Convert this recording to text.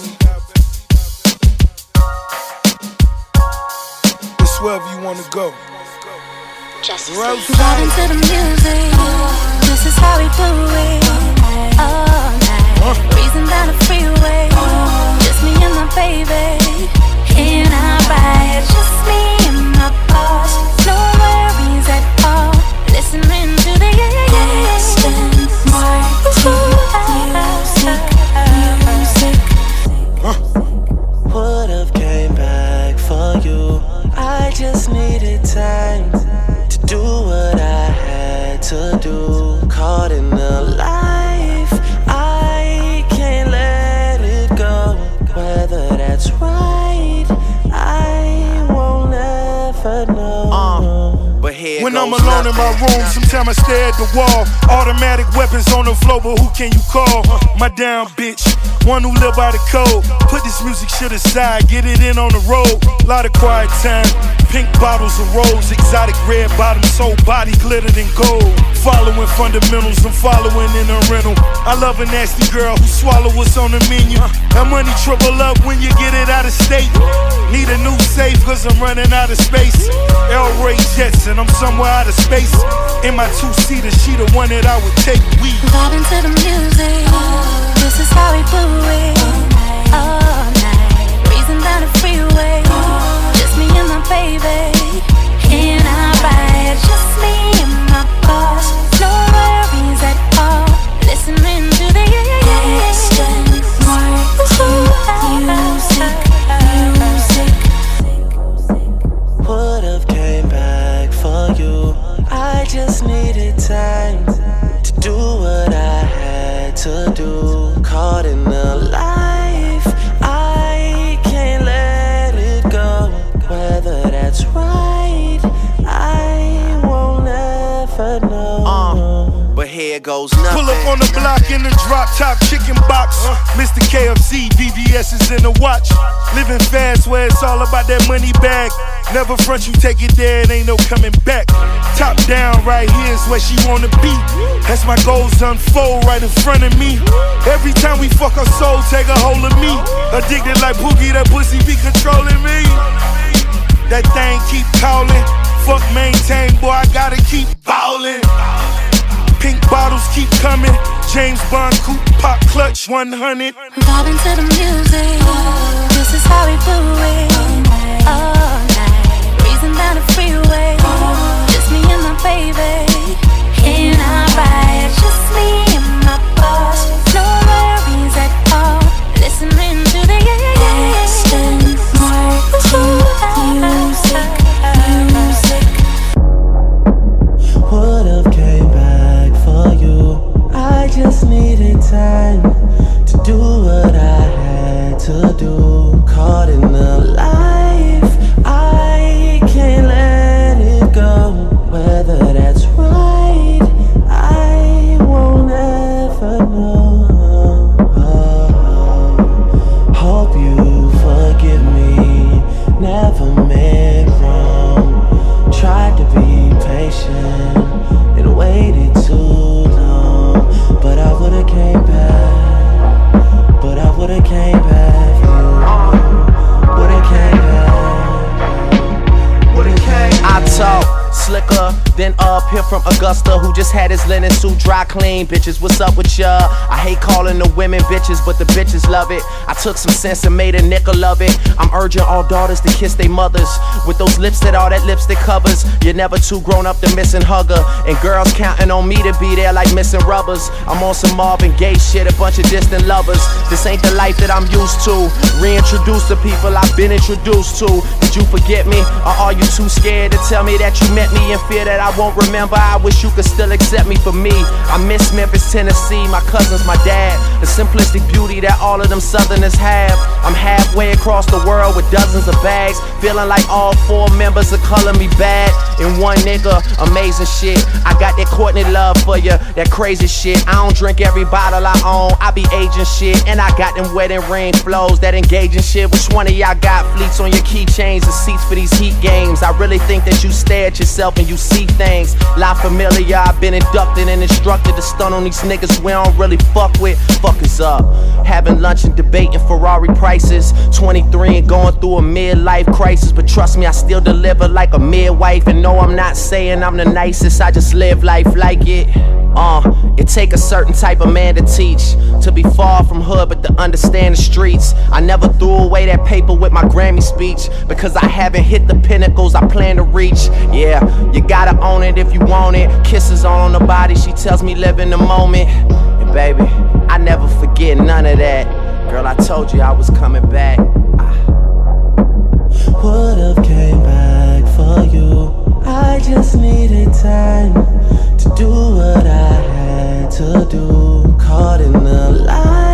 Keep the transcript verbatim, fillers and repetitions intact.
It's wherever you wanna go. Vibing to the music, this is how we do it. All night, huh? Breezing down the freeway, just me and my baby. In our ride, just me and my boss. No worries at all, listening to the yeah yeah yeah yeah. Music, music, huh? Would've came back for you. I just needed time to do what I had to do. Caught in the life, I can't let it go. Whether that's right, I won't ever know. Uh, but here when goes I'm alone nothing. in my room, sometimes I stare at the wall. Automatic weapons on the floor, but who can you call? My down bitch, one who live by the code. Put this music shit aside, get it in on the road. Lot of quiet time, pink bottles and rolls, exotic red bottoms, whole body glittered in gold. Following fundamentals, I'm following in a rental. I love a nasty girl who swallow what's on the menu. That money triple up when you get it out of state. Need a new safe cause I'm running out of space. El Ray Jetson, I'm somewhere out of space. In my two-seater, she the one that I would take. We vibing to the music, this is how we do it. All night, breezing down the freeway, just me and my baby. In our ride, just me and my boss. No worries at all, listening to the yeah yeah yeah yeah. Music, music. Would've came back for you. I just needed time to do what I had to do. Caught in the life, I can't let it go. Whether that's right, I won't ever know. Uh, but here goes nothing. pull up on the block in the drop top chicken box. Mister K F C, V V S is in the watch. Living fast where it's all about that money bag. Never front, you take it there, it ain't no coming back. Top down, right here is where she wanna be. That's my goals unfold right in front of me. Every time we fuck her soul, take a hold of me. Addicted like Boogie, that pussy be controlling me. That thing keep calling. Fuck maintain, boy, I gotta keep ballin'. Pink bottles keep coming. James Bond coupe, pop clutch one hundred. Vibing to the music, this is how we do it. All night, breezing down the freeway, just me and my baby. In our ride, just me and my boss. No worries at all, listening to the yeah yeah yeah yeah. Music, music. Would've came back for you. I just needed time to do what I had to do. Caught in the life, I can't let it go. Whether that's right, I won't ever know. Hope you forgive me, never meant wrong. Tried to be patient and waited too long. But I would've came back, but I would've came back for you. Would've came back, would've came back. I talk slicker than up here from Augusta, who just had his linen suit dry clean. Bitches, what's up with ya? I hate calling the women bitches, but the bitches love it. I took some sense and made a nickel of it. I'm urging all daughters to kiss their mothers with those lips that all that lipstick covers. You're never too grown up to missing hugger, and girls counting on me to be there like missing rubbers. I'm on some Marvin Gaye shit, a bunch of distant lovers. This ain't the life that I'm used to. Reintroduce the people I've been introduced to. Did you forget me, or are you too scared to tell me that you met me in fear that I won't remember? I wish you could still accept me for me. I miss Memphis, Tennessee, my cousins, my dad. The simplistic beauty that all of them southerners have. I'm halfway across the world with dozens of bags, feeling like all four members are calling me bad. In one nigga, amazing shit. I got that Courtney love for you, that crazy shit. I don't drink every bottle I own, I be aging shit. And I got them wedding ring flows, that engaging shit. Which one of y'all got fleets on your keychains and seats for these heat games? I really think that you stare at yourself and you see things. Lie not familiar. I've been inducted and instructed to stun on these niggas we don't really fuck with. Fuck us up. Having lunch and debating Ferrari prices. twenty-three and going through a midlife crisis. But trust me, I still deliver like a midwife. And no, I'm not saying I'm the nicest, I just live life like it. Uh, it take a certain type of man to teach, to be far from hood but to understand the streets. I never threw away that paper with my Grammy speech, because I haven't hit the pinnacles I plan to reach. Yeah, you gotta own it if you want it. Kisses all on the body, she tells me live in the moment. And baby, I never forget none of that. Girl, I told you I was coming back. I would've came back for you. I just needed time to do what I had to do. Caught in the light.